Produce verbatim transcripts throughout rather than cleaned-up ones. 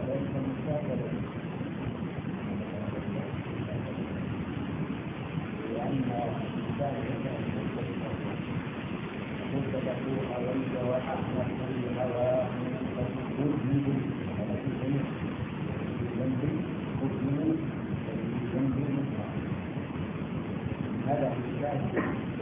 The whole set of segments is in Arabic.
ليس مستقبلا لأن ذلك مبتدأ أولد وأحمد الهوى مذنب ذنب مذنب ذنب هذا في الشاهد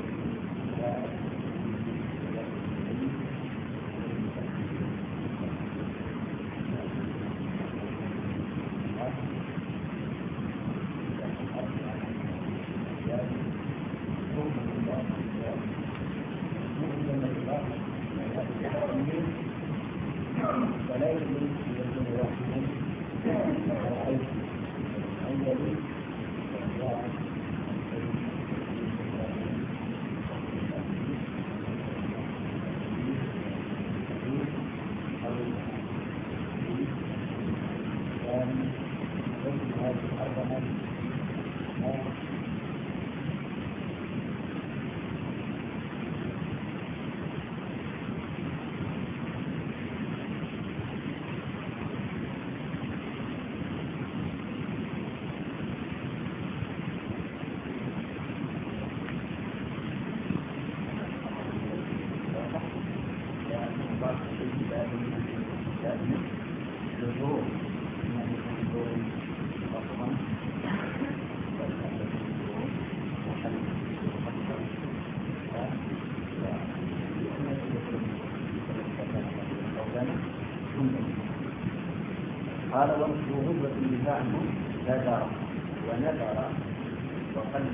قال ومثل غضبة النساء نذر ونذر وقلب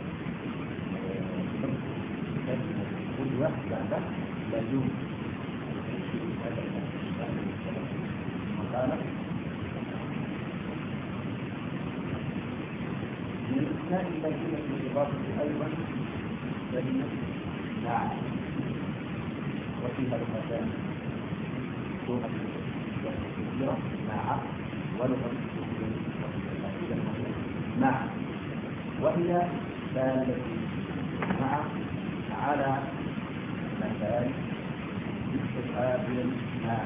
غدوة بعد لزوم وقال من إثناء الترجمة الإضافة أيضا كلمة نعم وفيها لغتان لغة الكثيرة مع ولغة مع وهي دالة مع على مكان استقبال مع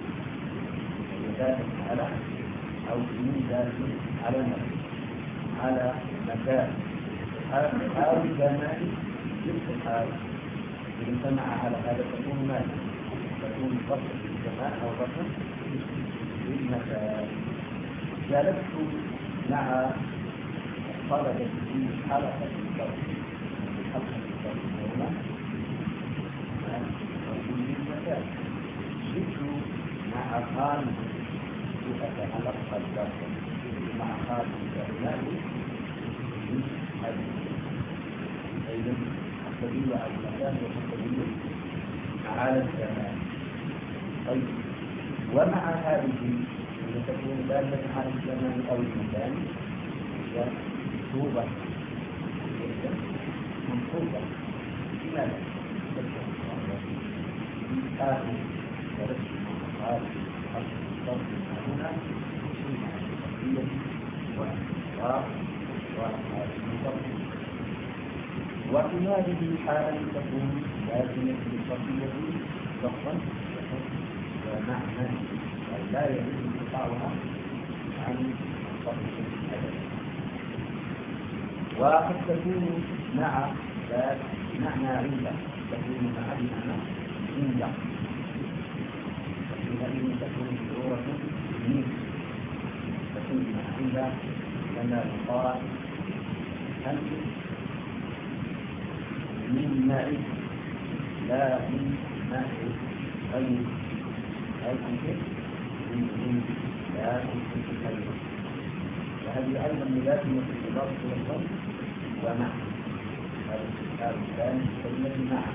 دالة على أو من دالة على مكان على مكان أو زمان الاستقبال إذا سمع على هذا تكون مال تكون ضرب الزمان أو ضرب المكان. جلست مع طلبة في حلقة الضرب حلقة الضرب هنا وفي المكان جئت مع خالد يتعلق الضرب مع خالد الزمان من هذه أيضا تدل على المكان وتدل على الزمان. طيب ومع هذه التي تكون دالة على الزمان أو المكان هي منصوبة منصوبة لماذا؟ آخر ورسم مقال حرف الصرف هنا هي والإصرار والمصرف وفي هذه الحالة تكون لازمة للصرفية ضغطا ومعنى لا يجوز انقطاعها عن الصرف الأدبي. وقد تكون مع ذات معنى عند تكون مع بمعنى عند وحينئذ تكون ضرورة من تكون مع عند كما يقال أنت من معي لا من معي غير أي أنت من لا أنت غير. وهذه أيضا ملازمة الإضافة إلى الصرف ومع هذا الكتاب الثاني كلمة مع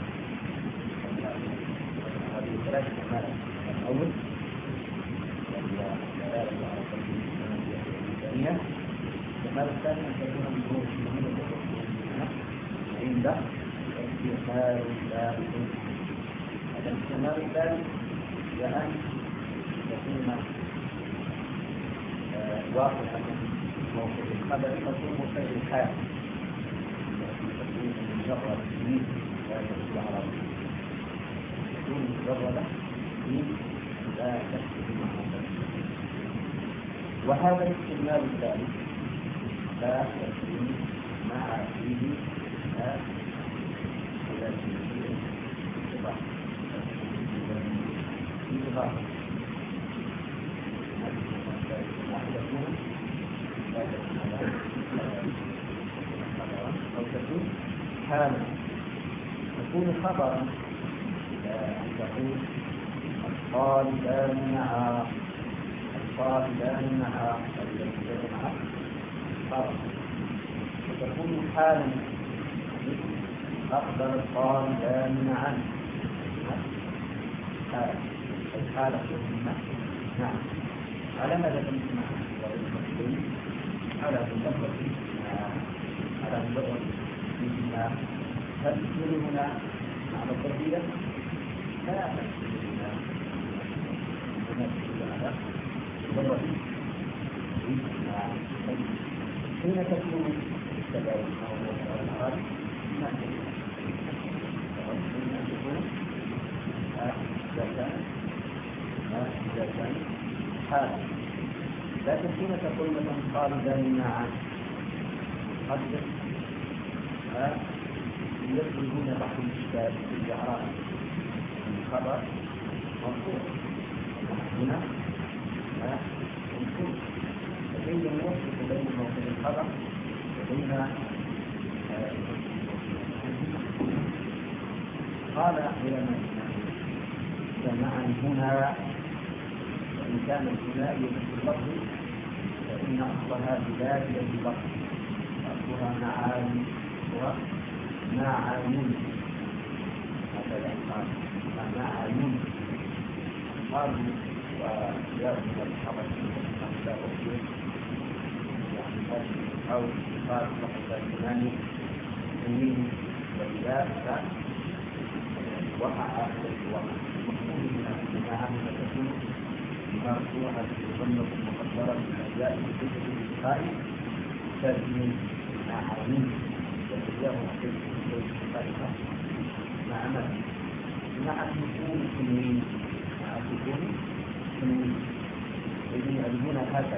هذه ثلاث حالات. الأول وهي دلالة على الترتيب الثانية. الحالة الثانية أن تكون الظروف عند استحال ثابت. الاستحال الثالث لأن تكون واقعة موقف الخبر تكون مفعل الحال تكون مجرد من لا تدل على تكون مجرد من لا تحسب معنى وهذا الاستعمال الثالث لا يكون مع فيه إضافة أو تكون حالا تكون خبرا أن تقول الطالبان معا الطالبان معا وتكون حالا أقبل الطالبان معا حالا الحالة نعم على ماذا تسمع على مجرد على مجرد ما هل تقول هنا معنى التربية لا تقول هنا على مجرد حين تكون التجاوز أو الأعراض ما تكون إذا كان حالا لكن حين تقول مثلا طالبان معا قد يخرجون بعض الاشكال في الاعراب الخبر مرفوع هنا منصوب فكيف نوفق بين موضوع الخبر وبين قال علماء معا هنا وإن كان الثنائي في اللفظ فإن أصلها بذاتها في اللفظ أصلها معاني ومعاني هكذا قال معاني قالوا ويأخذ الحرج يعني أو قال فقط الثنائي من والإله وقع آخر الوقع معها تكون مرفوعة بالضمة المقدرة من أجزاء الفكر الإلقائي تبني معاني وتجاه الفكر مع مدى مع سكون سنين مع سكون سنين إذن يعلمون هكذا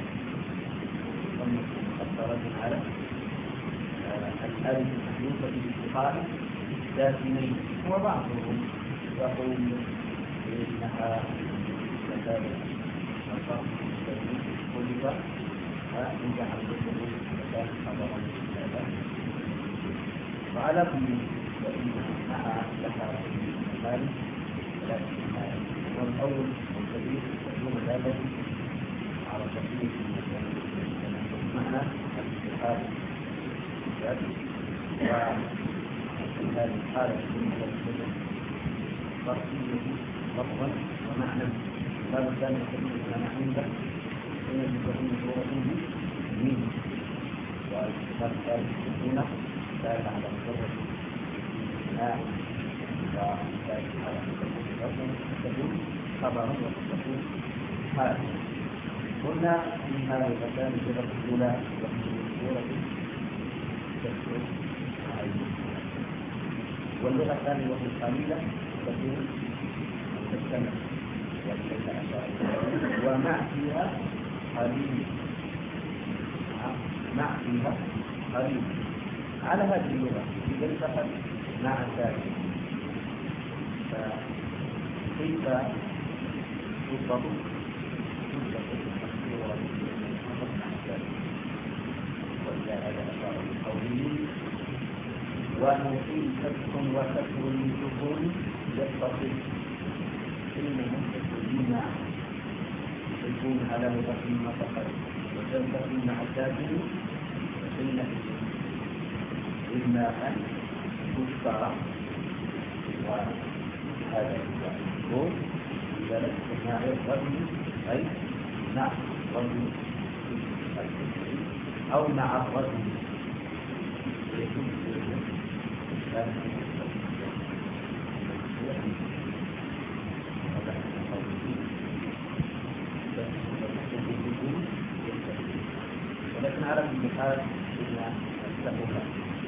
ضمة مقدرة على الألف المحذوفة بالاستقامة ذاتين وبعضهم يقول إنها مثابة الفرق الذي خلق فإنجح الرسل مكان خبرا لهذا وعلى كل فإنها لها مثال ولكن والأول والكبير يكون ذلك على تقليد معنى الاستحاله هذه الحالة فرقية لفظا ومعنى هذا كان يسمى كان عنده حين تكون صورته من وكتاب هذه السكينة دال على مجرد الإناء ودال على مجرد تكون خبرا وتكون حالة قلنا في هذا المكان اللغة الأولى وهي صورة تكون واللغة الثانية وهي القليلة تكون السنة ومع فيها قليل مع فيها قليل على هذه اللغة إذا التقت مع ذلك فكيف تضبط وإلى هذا أشار بقوله ونقيم كسر وكسر الجبون يتصل إن المستقيمين يكون على مقيم فقط وتنتقل مع الساكن إن إما أن تشترى وهذا هو لذلك مع الرجل أي مع الرجل أو مع الرجل ولكن على كل حال إن التقوى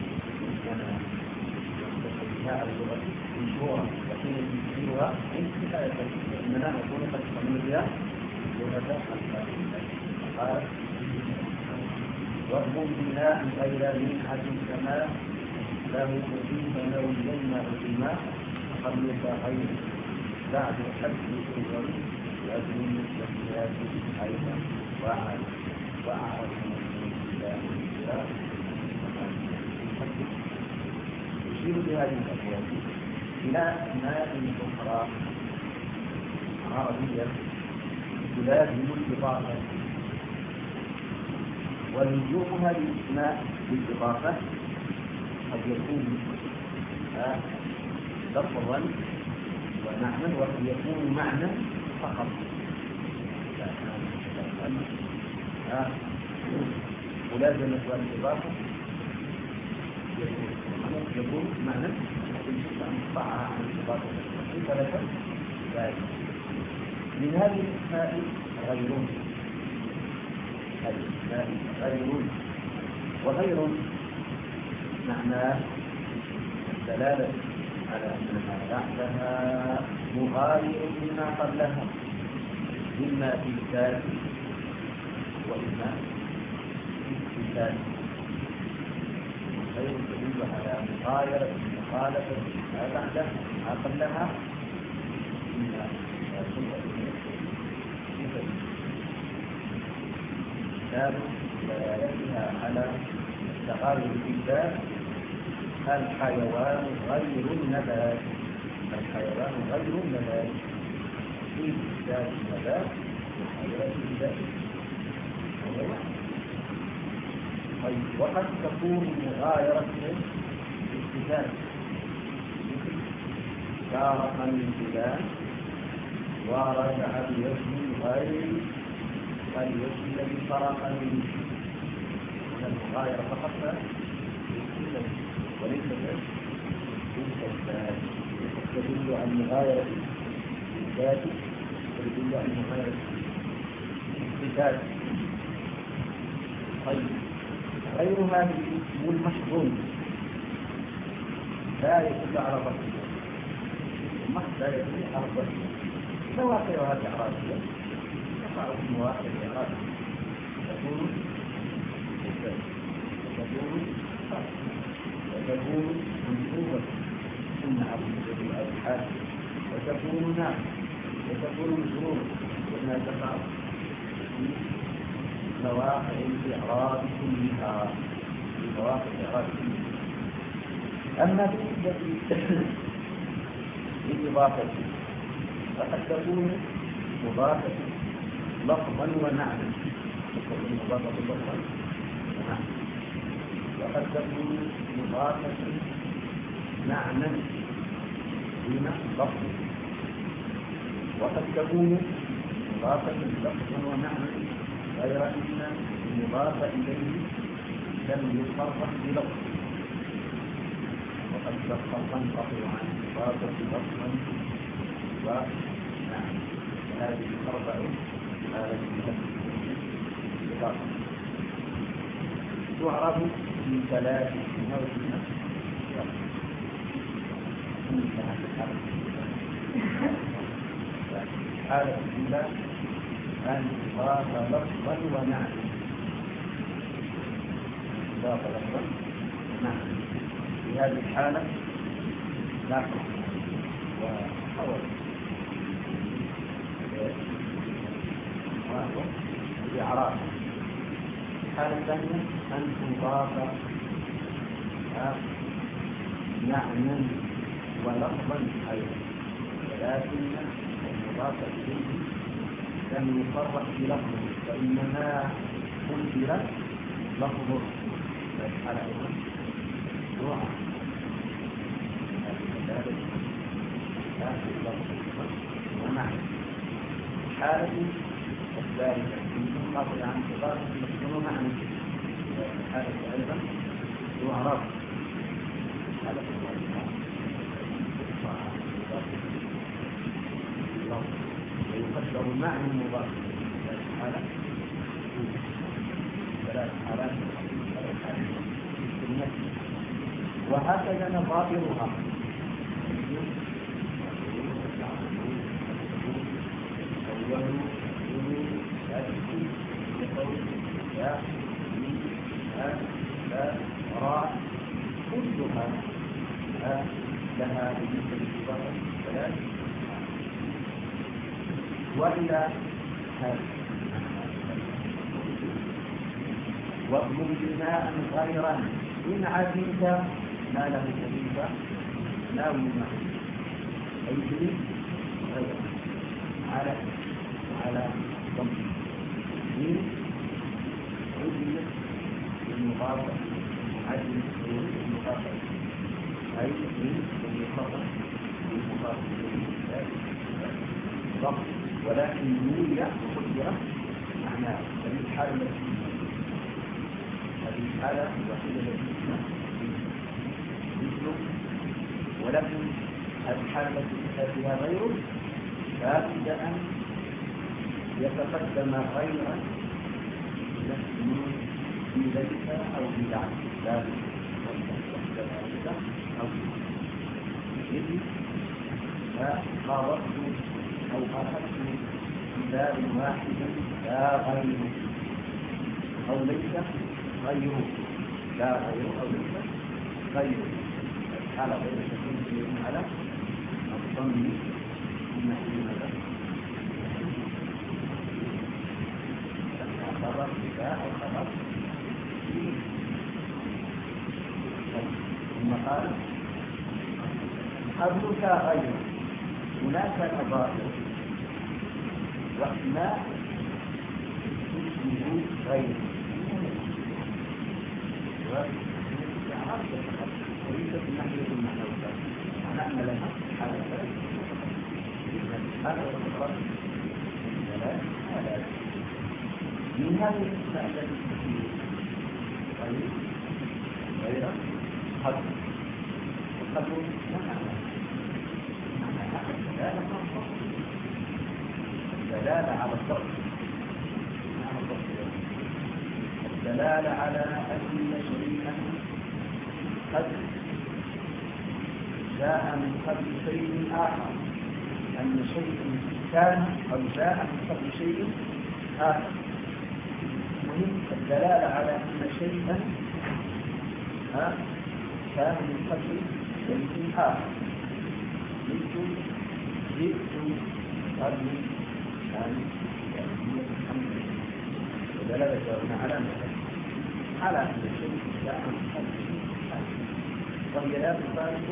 بها اللغة مشهورة وحين تشيرها إنها إننا نكون قد سمينا لغة الفاتحة قال واضمن بناء غير منحة كما له أضيف لو جنة الإماء قبلك غير بعد حد الأول وأدمن التسميات أيضا وأعد وأعرف من الله يشير بهذه الأبواب إلى أسماء أخرى عربية تلازم الإضافة، ولزومها للأسماء بالإضافة قد يكون لفظا ومعنى وقد يكون معنى فقط. ملازمة والإضافة يكون معنى مقطعها عن الإضافة ثلاثة ذلك. من هذه الأسماء غيرون، هذه الأسماء غيرون وغير معناه الدلالة على أنها بعدها مغاير لما قبلها إما في الذات وإما في الصفات. غير تدل على مغايرة مخالفة ما بعدها ما قبلها إما كتاب دلالتها على التغاير في الذات. الحيوان غير النبات، الحيوان غير النبات في ذات النبات وحيوان الذات. طيب وقد تكون مغايرة الصفات فارق من فلان ورجع بوجه غير الوجه الذي فرق منه، من المغايرة فقط وليس الذات. تدل على المغايرة الذات وتدل على المغايرة الصفات. طيب غير هذه الاسم المحضون لا يدل على ضبط المحض، لا يدل على ضبط مواقعها الإعرابية تقع في مواقع الإعرابية تكون تكون وتكون منصوبة ثم عبد الأبحاث وتكون نعم وتكون مجرورة وما تقع في مواقع الإعراب كلها في مواقع الإعراب كلها. أما بالنسبة للإضافة فقد تكون مضافة لفظا ومعنى، تكون مضافة لفظا ومعنى، وقد تكون مضافة معنى دون لفظ، وقد تكون مضافة لفظا ومعنى غير أن المضاف إليه لم يصرح بلفظ، وقد تنقطع عن إضافة لفظا ومعنى. هذه الأربع هذه الإضافة تعرف من ثلاث موجود الحالة الأولى أن يضاف لفظا ومعنى، يضاف لفظا ومعنى. في هذه الحالة لاحظ وحول وهو الإعراب. الحالة الثانية أن تضاف معنى ولفظا أيضا، ولكن المضاف إليه لم يصرح بلفظه فإنما قدر لفظه. الحالة الأولى نوع ومعنى. الحالة الثالثة منقطع عن إضافة لفظ ومعنى. الحالة أيضا تعرف الحالة الثالثة ويقدر معنى المضاف. الحالة ثلاث حالات وهكذا نظائرها. أول لا ها لا راء كلها ها لها بالنسبة للإضافة ثلاث وإلى هذا واطلب بناء غيرا إن عزمت ما له كلمة ناوي معه أي شيء غير على على ضم من عزم المخاطب عزم المخاطب أي من المخاطب المخاطب ضم ولكن نولي وقدرة معناه هذه الحالة التي هذه الحالة الوحيدة التي مثله ولكن هذه الحالة التي فيها غيره لابد أن يتقدم غيرا في ذلك أو في ذلك لابد أو مثل فقابضت أو أخذت كتاب واحد لا غيره أو ليس غيره لا غيره أو ليس غيره الحالة غير تكون في على الضم النحوي هذا خبر كتاب أو خبر ثم قال قبلك غيره هناك نظائر واحتمال اسمه غيره وليس في الناحية المعنوية نحن لها حالة هذا هو الفرق من هذه الأسماء التي تكون غير غير قدر القدر الدلالة على الضبط الدلالة على أن شيئا قد جاء من قبل شيء آخر أن شيء كان أو جاء من قبل شيء آخر مهم الدلالة على أن شيئا كان من قبل شيء آخر مثل جئت قبل ثاني ودلالة على على أن الشيء جاء من قبل شيء آخر وهي لا تفارق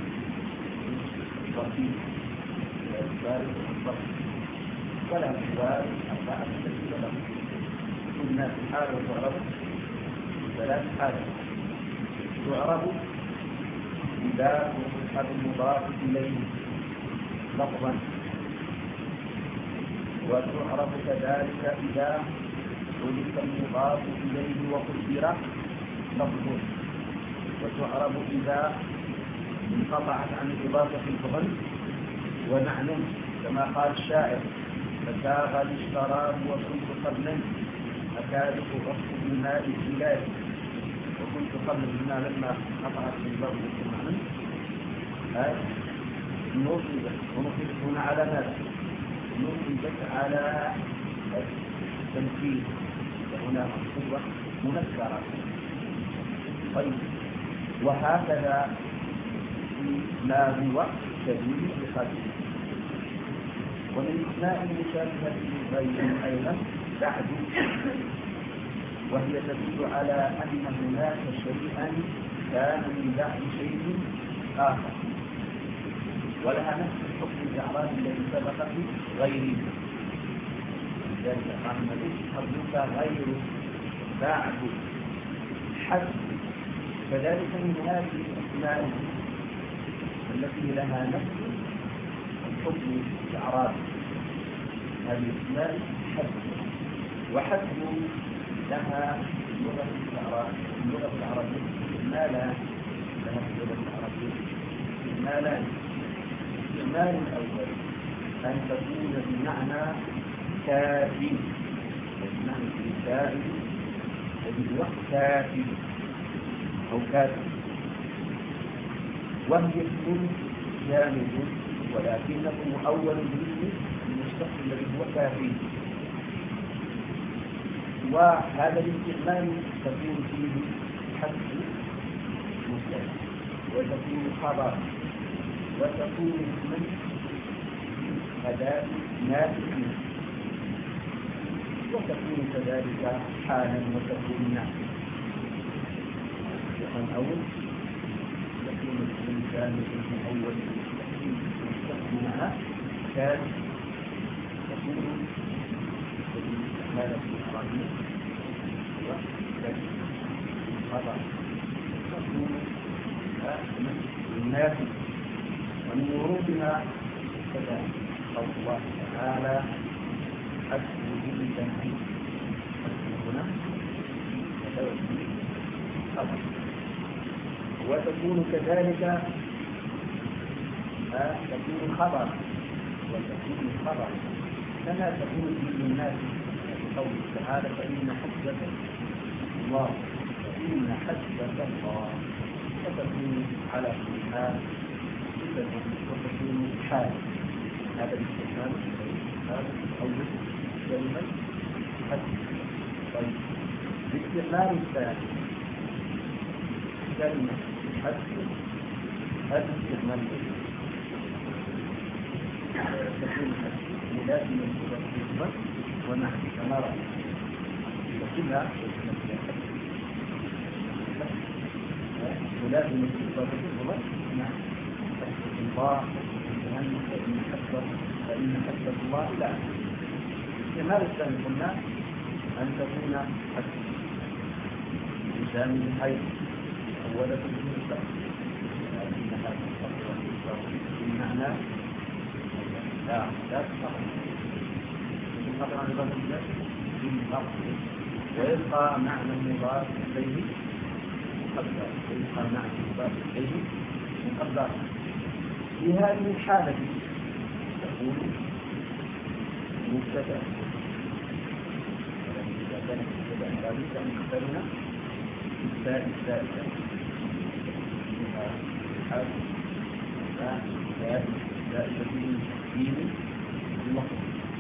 الترتيب لا تفارق الضبط ولا تفارق أربعة ترتيب له قلنا في حالة تعرب ثلاث حالات تعرب إذا أصبح المضاف إليه لفظا وتعرف كذلك إذا حذف المضاف إليه وقدر لفظه وتعرف إذا انقطعت عن الإضافة لفظا ومعنى كما قال الشاعر فساغ الاشتراب وكنت قبلا أكادك أصف الماء الزلال وكنت قبل الماء لما قطعت الإضافة لفظا هذا نصبت ونصبت هنا على ماذا؟ نصبت على التنفيذ وهنا منصوبة منكرة طيب وهكذا ما هو شديد بقدره ومن أسماء المشابهة لغيره أيضا بعد وهي تدل على أن هناك شيئا كان من بعد شيء آخر ولها نفس الحكم الإعرابي الذي سبق في غيره ذلك محمد قبلك غير بعد حسب كذلك من هذه الأسماء التي لها نفس الحكم الإعرابي هذه الأسماء حسب وحسب لها اللغة العربية اللغة العربية ما لا لها في اللغة العربية ما لا الاستعمال الأول أن تكون بمعنى كافي بمعنى كافي الذي هو كافي أو كافي وهي اسم جامد ولكنه مؤول بالاسم المشتق الذي هو كافي وهذا الاستعمال تكون فيه حذف مستند وتكون خبر وتكون من أداة نافع وتكون كذلك حالا وتكون نافع. الأول تكون الإنسان في أول مستخدمها كان تكون هذا في العربية وخبر تكون النافع ومن ورودها كذلك قول الله تعالى حسبه بالتنفيذ هنا خبر وتكون كذلك تكون خبر وتكون خبر كما تكون في الناس قوله تعالى فإن حسبك الله فإن حسبك الله فتكون على كل حال وتكون حال هذا الاستعمال هذا أول كلمة حسب. طيب الاستعمال الثاني كلمة حسب هذا الاستعمال تكون ملازمة للمصدر ونحن كنرى وكلها ملازمة للمصدر نعم حسب الله فإن حسب فإن حسب الله لا. الاستعمال الثاني قلنا أن تكون حسب لسان الحي أولا تكون الشرط لكنها بمعنى لا لا تفرق تفرق عن الضرب ويبقى معنى المضاف إليه مقدر ويبقى معنى المضاف إليه مقدر. في هذه الحالة تكون مبتدأ إذا كانت مبتدأ لابد أن نقترن بالتاء الثالثة حال لا تكون دين اللفظ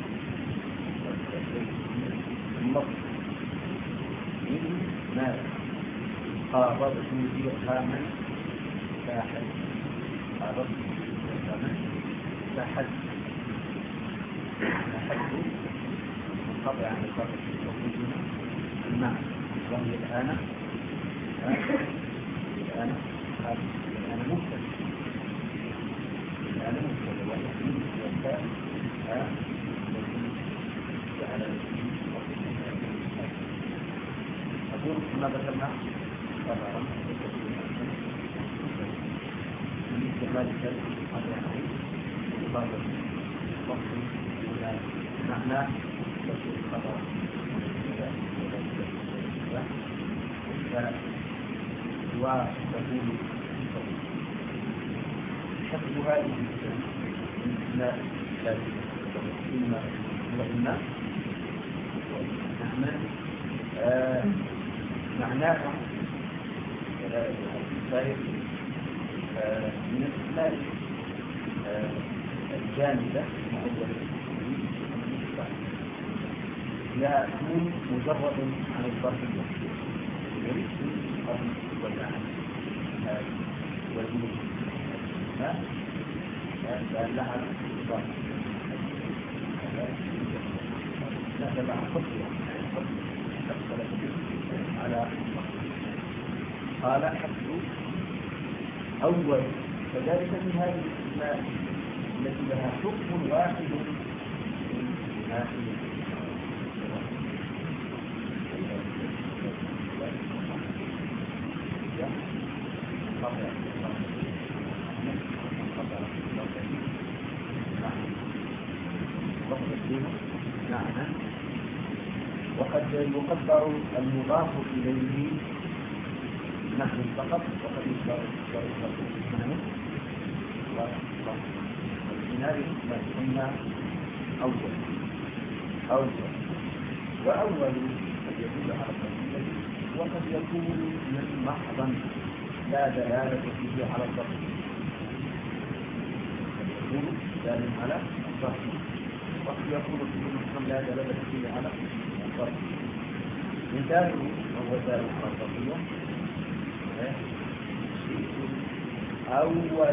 اللفظ من ماذا قابضت درهما فاحد قابضت درهما فاحد فاحد منقطع عن الفرق وجودنا المعنى وهي الآن الآن الآن مبتدأ الآن مبتدأ والتحديد والتاء على أقول كما ذكرنا قرارا من استعمال الكلمة على إضافة وقت إلى معنى تفسير الخبر وتكون حسب هذه الأسماء الثلاثة إما وإما نحن معناها من الأسماء الجامدة لا تكون مجرد عن الظرف المحدود يريد الأرض والعالم والجنود لأن لها ظرف هذا مع خطوة على قال حسب أول فذلك من هذه الأسماء التي لها حكم واحد من وقد يقدر المضاف إليه نحو فقط وقد يقدر اسمه والبناء ما قلنا أول أول وأول قد يدل على التفصيل وقد يكون من محضا لا دلالة فيه على الضبط قد يكون دال على الضبط وقد يكون فيه محضا لا دلالة فيه على الضبط مثاله وهو ذا الخاصية أول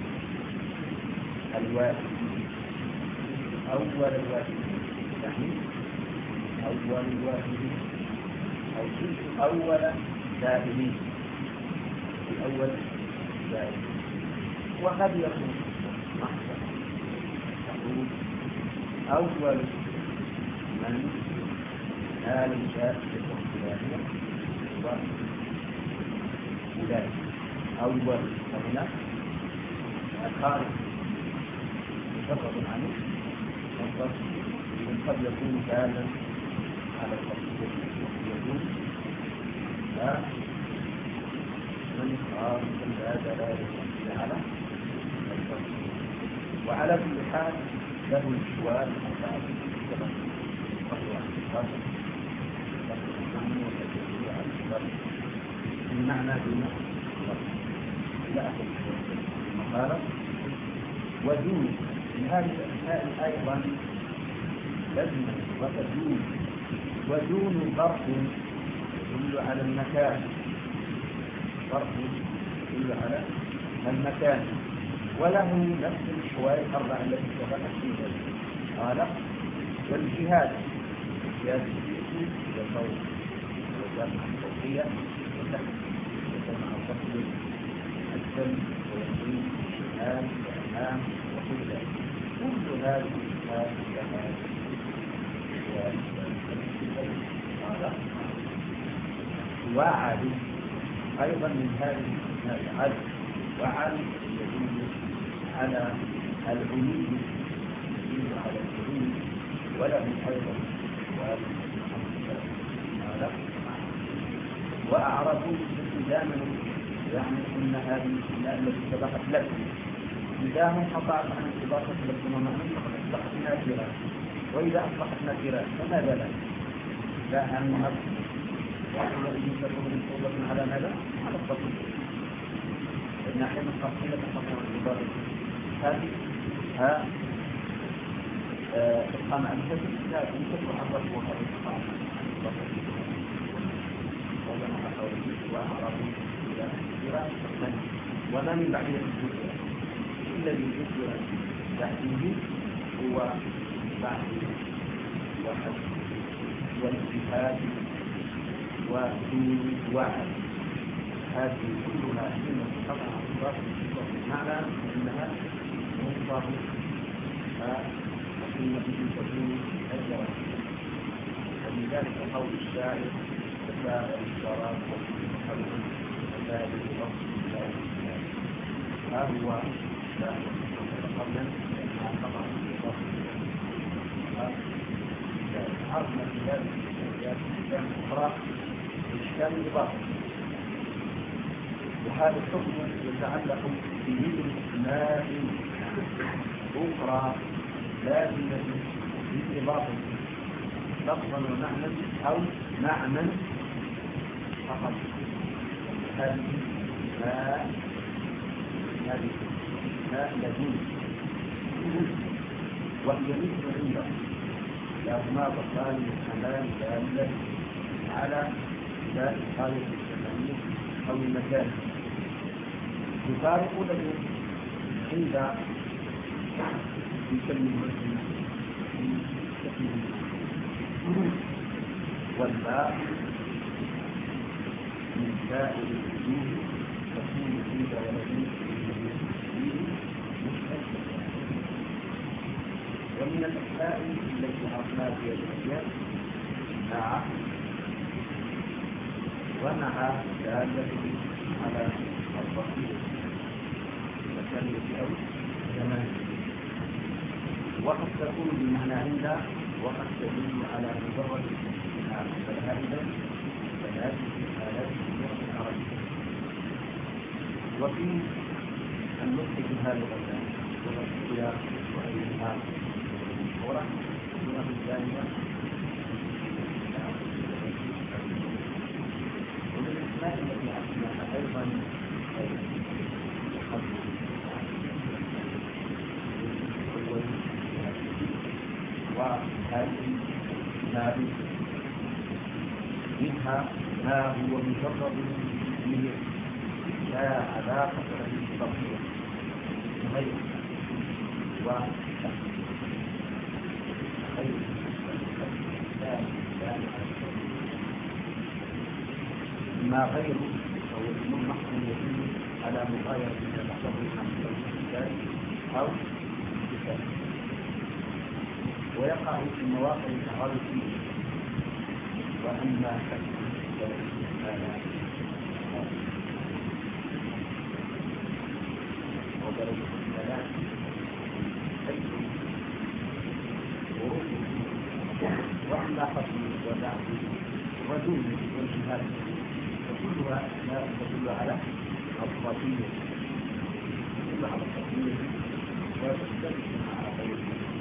الواحد أول الواحد يعني أول الواحد أو شيء أول دائمين الأول دائم وقد يكون محصر تقول أول من نال الشهادة الإسلامية وأولئك أول هنا خارج مجرد عنه من قد يكون دالا على التصديق يكون لا من خارج لا دلالة على التصديق وعلى كل حال له الشوال المعنى دون لا أخذ المقالة ودون من هذه الأشياء أيضا لازم وتدون ودون ظرف يدل على المكان ظرف يدل على المكان وله نفس الشوائع الأربع التي سبقت فيها قال والجهاد الجهاد الفيزيائي والصوت والجامعة الصوتية والتحت والجامعة الصوتية السلم واليقين والشهاد والأمام وكل ذلك كل هذه الأشياء لها وعد أيضا من هذه العدل وعد يدل على العلوم يدل على العلوم وله أيضا وأعرضوا استخداما يعني أن هذه الأشياء التي سبقت لكم إذا هم قطعت عن الإضافة لكم ومعنى فقد أصبحت نافرة وإذا أصبحت نافرة فماذا لك؟ لا أن نؤكد وإذا تكون الصورة على ماذا؟ على التصديق لأن أحيانا التفصيل تقطع عن الإضافة هذه ها إقامة الجسد لكن تطلع الرجل وقد إقامة وما من بعد الذكر الذي ذكر تحته هو بعد وحد والاجتهاد ودون وعد هذه كلها حين تقطع الضغط معنى انها منصف وحين تكون اجرا ولذلك قول الشاعر تساءل الشراب وحلو وذلك الأصل ها هو قبلا مع طبعا عرضنا في ذلك الأشياء الأخرى بإشكال الإضافة وهذا الحكم يتعلق بمثل أسماء أخرى لازمة بالإضافة لفظا ومعنى أو معنى فقط هذه ما هذه ما لدون وهي مثل عنده لهما بطلان الحمام دالة على ذات خالق الزمانية أو المكان يفارق له عند يسمي المسلم والباء من سائر الوجوه تكون عند ولدين ومن الأشياء التي عرفناها في الأشياء مع ومع دالة على البصير وكلمة أو زمان وقد تكون بمعنى عند وقد تدل على مجرد الاستثناء فهذا ثلاث حالات في العربية وفي النطق بهذا الغزال والأشياء وغيرها المشهورة الصورة الثانية ومن الأسماء التي عرفناها أيضا وهذه هذه منها ما هو مجرد من لا علاقة بالتطبيق غير وغير ما غيره فهو الأمور محكم يدل على مغايرة من التصرف عن الكتاب أو الكتاب ويقع في مواقع التعارض فيه وأما ودرجة الثلاث حيث وأما قسم ودعم ودون والجهاد فكلها لا تدل على الصفية تدل على الصفية وتختلف على غير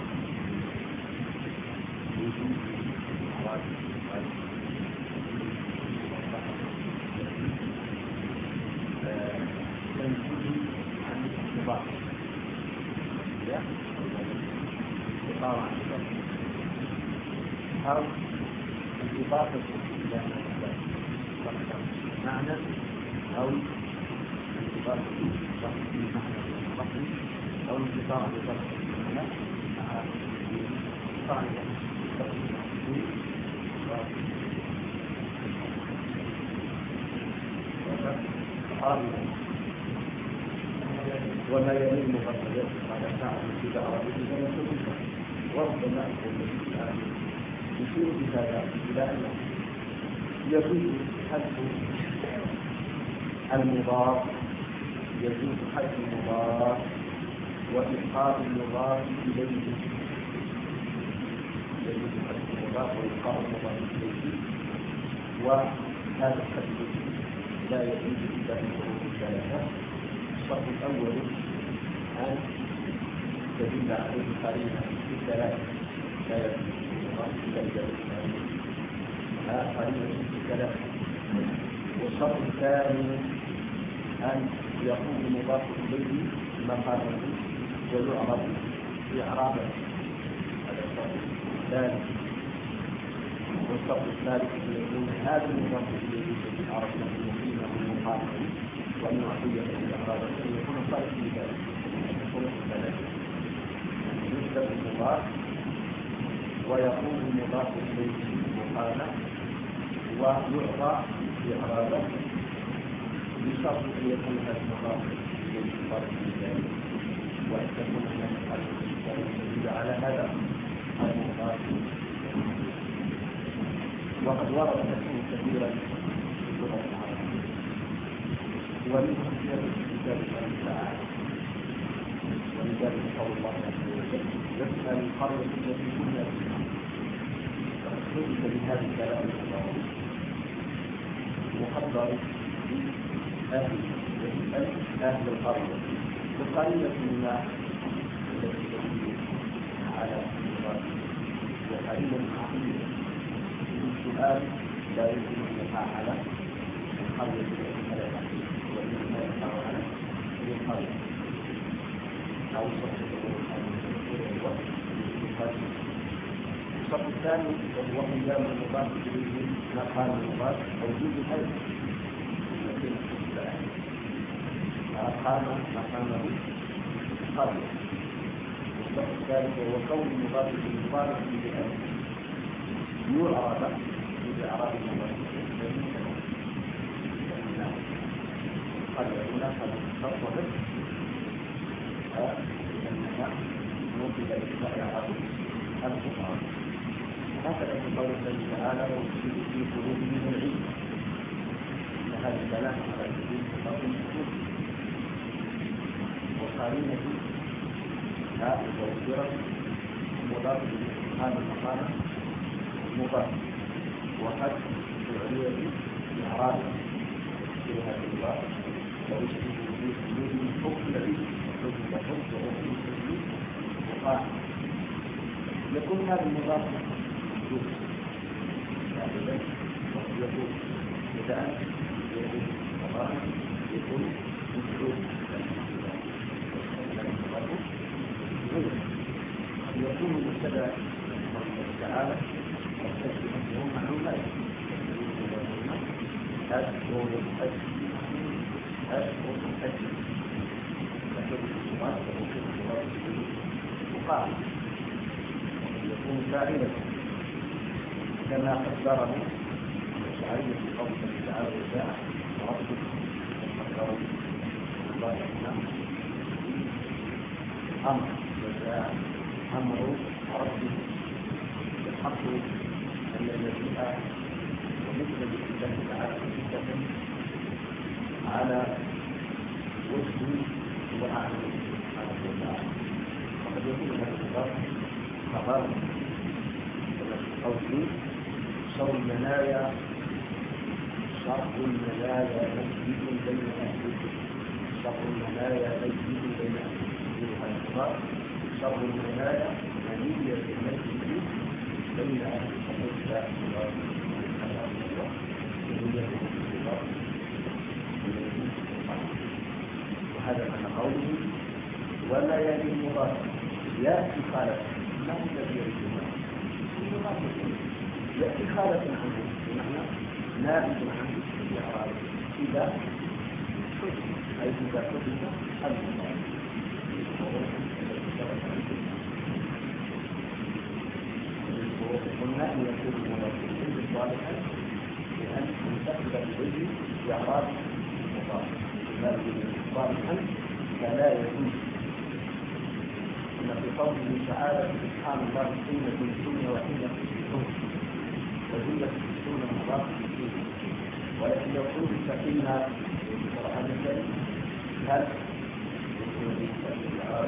وجود أعراض تنفذ عن الانضباط لا انضباط عن الانضباط أو انضباط إلى معنى أو انضباط بمعنى الفصل أو انضباط بفصل المعنى مع وما يلي المفصلات على ساعة في دعوة وربما يشير بهذا إلى أنه يجوز حذف المضاف يجوز حذف المضاف وإسقاط المضاف إليه يجوز حذف المضاف وإسقاط المضاف إليه وهذا الحذف لا يجوز إلا في الظروف الثلاثة. الشرط الأول أن تدل عليه قرينة في الثلاثة لا يجوز إلا بذلك قرينة في الثلاثة. والشرط الثاني أن يقوم المضاف إليه مقامه ويعرض إعرابا هذا الشرط الثاني. والشرط الثالث أن يكون هذا المضاف إليه الذي عرفنا مقيمه ومقامه وأن يعطيه إعرابا أن يكون صالح لذلك الشروط الثلاثة يثبت المضاف ويقوم المضاف إليه مقامه ويعطى إعرابا بشرط أن يكون هذا المضاف إليه صالح لذلك وأن تكون هناك حاجة تدل على هذا المضاف. وقد ورد تكون كثيرا في اللغة العربية ومنهم في كتاب الله تعالى ولذلك قول الله عز وجل يسأل القرية التي كنا فيها فاخرجت بهذه الكلام الضروري مقدر أهل يسأل أهل القرية والقرية مما التي تدل على الصراط وقريبا عقيمة السؤال لا يمكن أن يقع على القرية التي خلقها وإنما يقع على القرية أو الشرط الثاني وهو قيام المضاف إليه مقام المضاف وجود الحيث أقام مقامه قرية. الشرط الثالث وهو كون المضاف إليه مضاف إليه يعرف بإعراب المضاف قد يكون هذا الشرط به أنها ممكن إلى إعراب الفقهاء هكذا في قول الله تعالى ويشير في قلوبهم العلم فهذا الكلام على سبيل التفاصيل وقارنة هاء ووفرة مضاف هذا المقام مضاف وحد فعلية إعراب في هذا الوقت ويشير في قلوبهم حكم به حكم حكم وحكم وقع يكون هذا المضاف يكون يكون بدءا يكون مضافا يكون مفعول يكون مبتدا الله تعالى والتسبيح هو معلوم لا أشهر الحج أشهر الحج لكن الصلاة تكون الصلاة مقام يكون فاعلا كما قدره الشعري في قوله تعالى وجاء ربك وقدره الله يحمى أمر وجاء أمر ربك الحق الذي جاء ومثل الله تعالى حجة على وجه وأعلى سبحانه وتعالى وقد يكون هذا الخبر خبر قوله شر المنايا شر المنايا مسجد بين أهله شر المنايا مسجد بين أهله الخبر شر المنايا منية المسجد بين أهله وهذا معنى قوله ولا يلي المضاف ياتي خالف ما هو الذي يريدنا ياتي خالف عنه بمعنى نابت عنه الاعراب اذا اي اذا كتب المضاف قلنا ان يكون المضاف صالحا لان تنتقل اليه اعراب المضاف صالحا فلا يجوز ان في قوله تعالى سبحان الله حين تمسون وحين تصبحون وحين تصبحون مضاف اليه ولكن يقول فإن القرآن الكريم هل يكون بالاعراب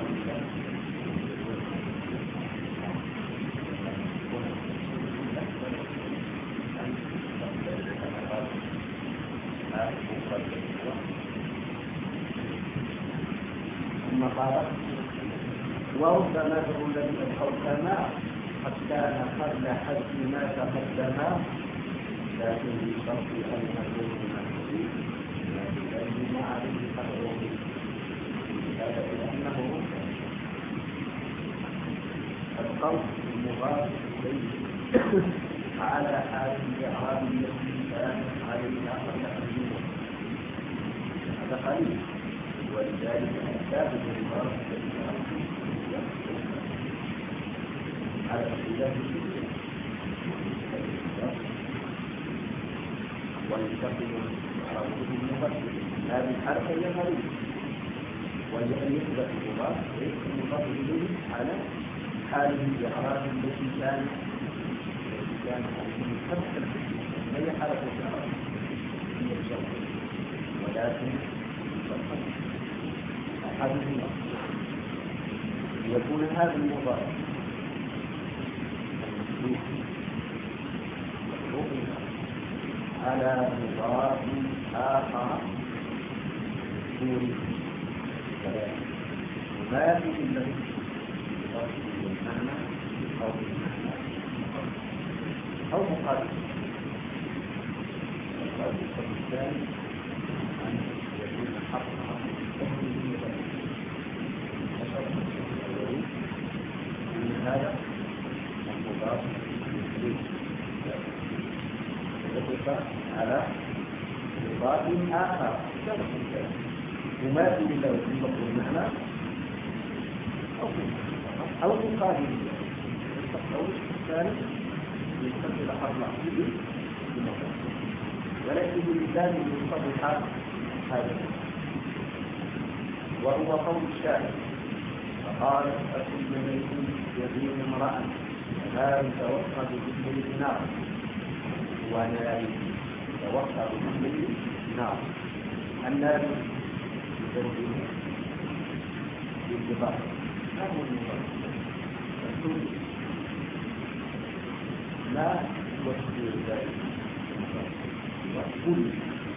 ثم قال وربما ذكر الذي الحكماء قد كان قبل حج ما تقدم لكن بشرط ان يكون المسجد لان ما عليه قدره هذا لانه القول المضاف اليه على حال الاعراب التي كانت عليها قبل حج هذا قليل ولذلك ثابت المضاف على اختلاف ويستخدم عربه المفسر هذه الحركه هي غريبه وهي ان يثبت المضاف المضاف اليه على حاله الاعراب التي كانت التي كانت عليه قبل هي حاله الاعراب هي الشرط ولكن احدهما يكون هذا المضاف على مضاف آخر دون الكلام وما في إلا بالمعنى أو بالمعنى أو مقابل القول الثاني أن يكون حقا من هذا المضاف يطلق على مضاف آخر يماثل له في مفهوم المعنى أو مقابل القول الثالث يستقبل حرف العقيد ولكن باللسان يصطلح هذا وهو قول الشاعر فقال أكل ميت يدين امرأ لا يتوقف باسم النار ونار يتوقع بحمله نار النار يتوقع بالضبط ما هو النظام لا يوجد ذلك وكل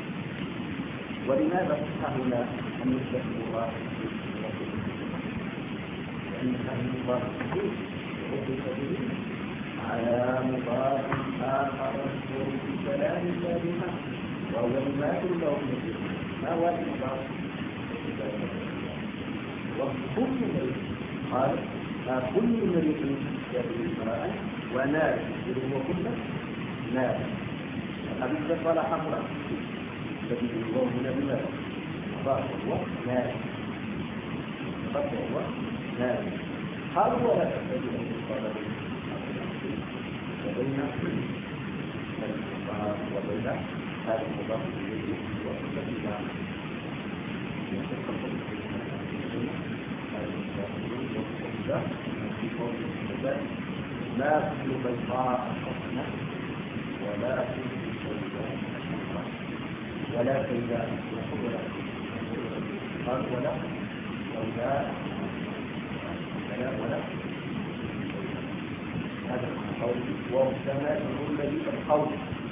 ولماذا تحاول أن يثبت الله لأن هذا المضاف به على مضاف آخر مذكور في كلام سابقا وهو يماثل له ما هو المضاف وكل مريض قال كل مريض يدري المرأة ونار وهو كل نار هذا قال حمراء الذي هو هنا بماذا؟ مضاف هو نائم مضاف هو نائم هل هو لا تحتاج أن يقال وبين المضاف وبين هذا المضاف إليه والذي لا يتقبل في قول الكتاب لا كل بيضاء حسنة ولا كل بيضاء حسنة ولا بيضاء قال ولا بيضاء ولا ولا هذا القول وكما يقول الذي القول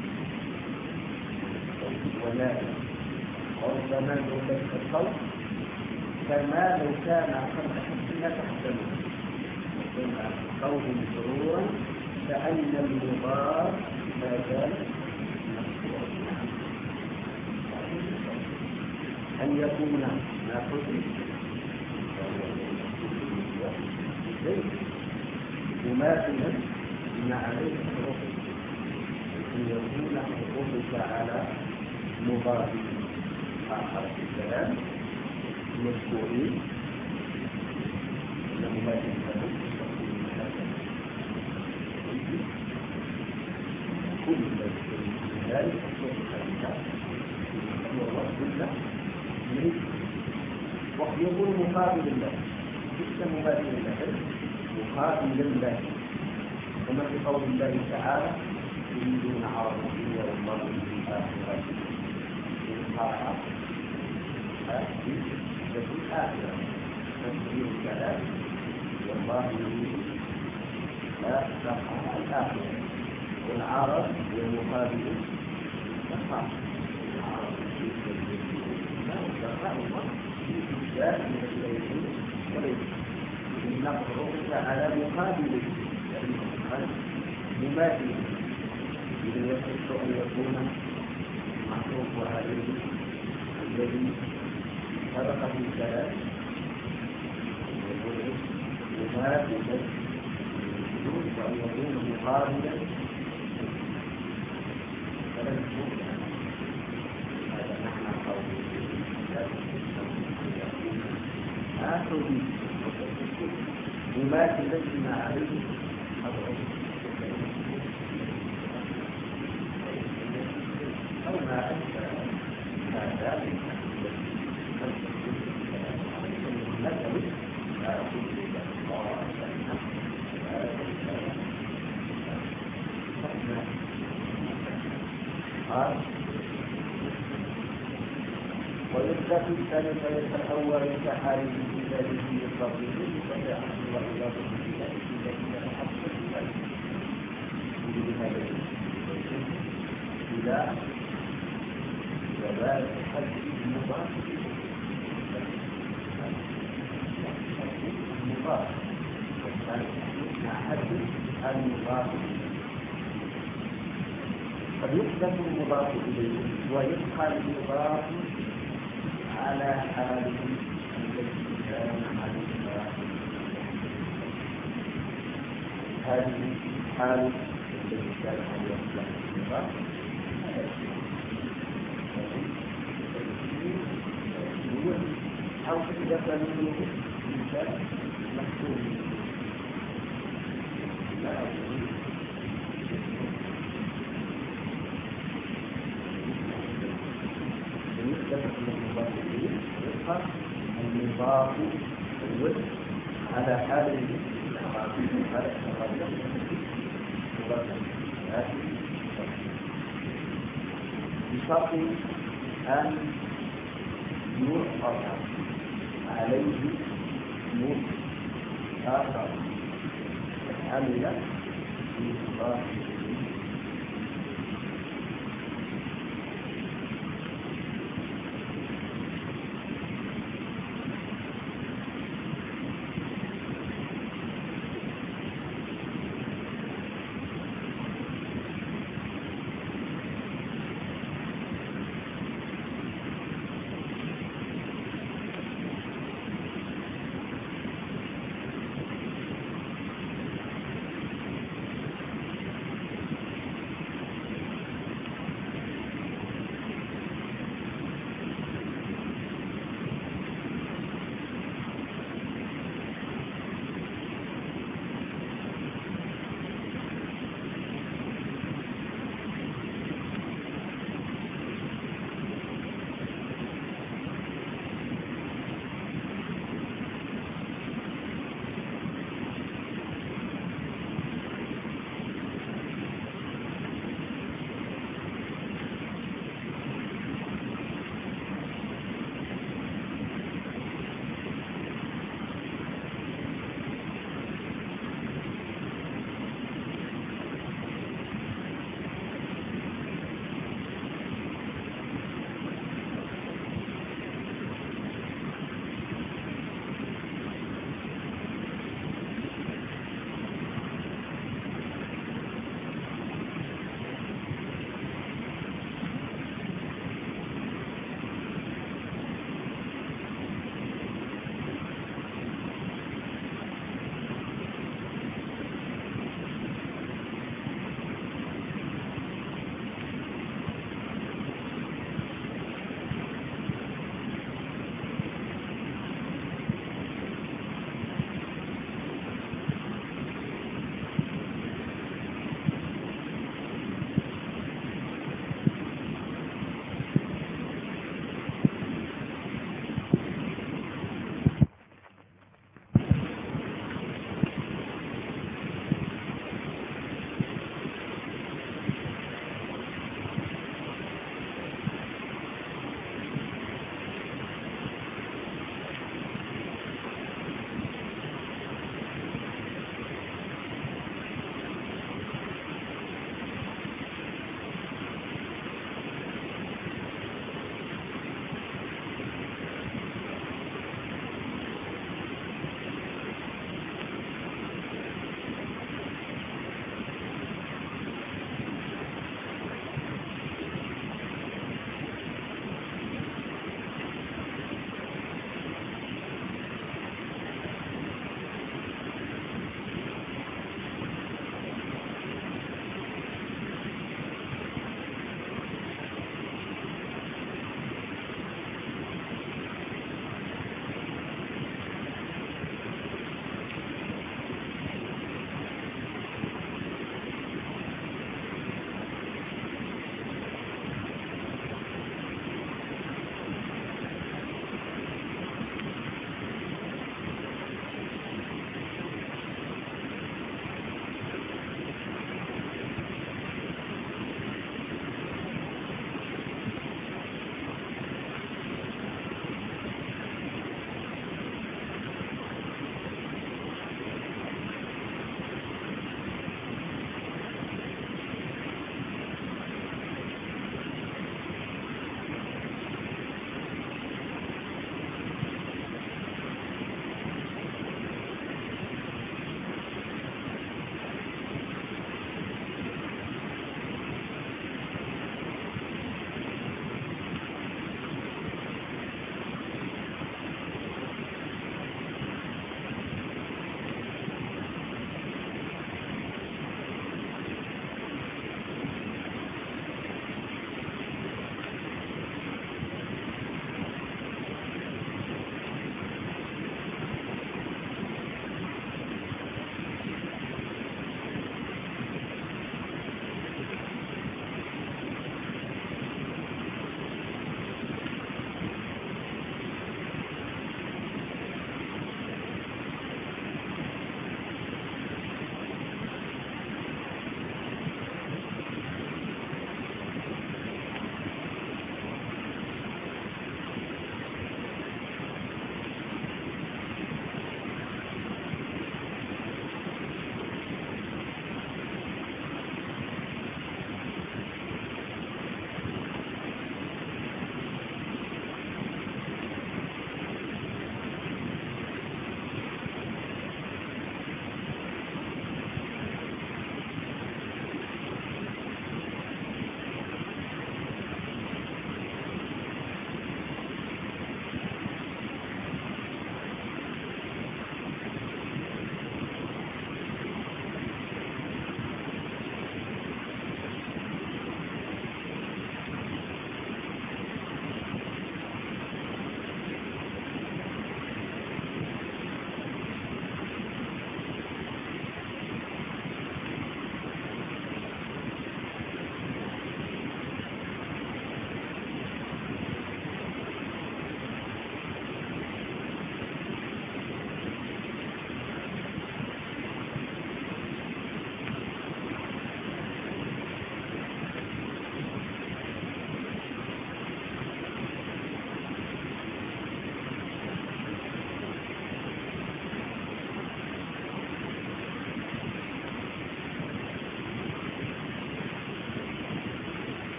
ولا قول كما يقول الذي القول كما لو كان خمسة حسنة تحسنه قول مشروع كأن المضاف ما زال أن يكون ناقصا مماثلا ما عليه الحروف أن يكون حروفك على مضاف آخر في الكلام مذكورين مماثل كل ذلك وقد يكون مقابل الله ليس مباشر له مقابل الله كما في قول الله تعالى يريدون عرض الدنيا والله في الآخرة الآخرة في الآخرة تفسير الكلام والله يريد الآخرة والعرض والمقابل الصحة العرض نقرأ على مقابل مماثل إذا يصح أن يكون معروف عليه الذي سبق في الكلام مماثلا وأن يكون مقابلا فلن يكون هذا معنى قوله آخر مماثلا لما عليه حضره أو ما أشبه هذا مثل ويثبت الثالث يتحول كحاله في ذاته الضروري فيعمل وإلى ذلك الذي يحصل إلى جواز حد المضاف المضاف مع حد المضاف قد يحدث المضاف إليه ويبقى المضاف على حاله التي كان عليها هذه حال التي كان عليها المضاف أو إذا كان منه إنسان مكتوب لا أقول المضاف الوجه على حال بشرط أن يؤخذ عليه نور آخر عمل في المضاف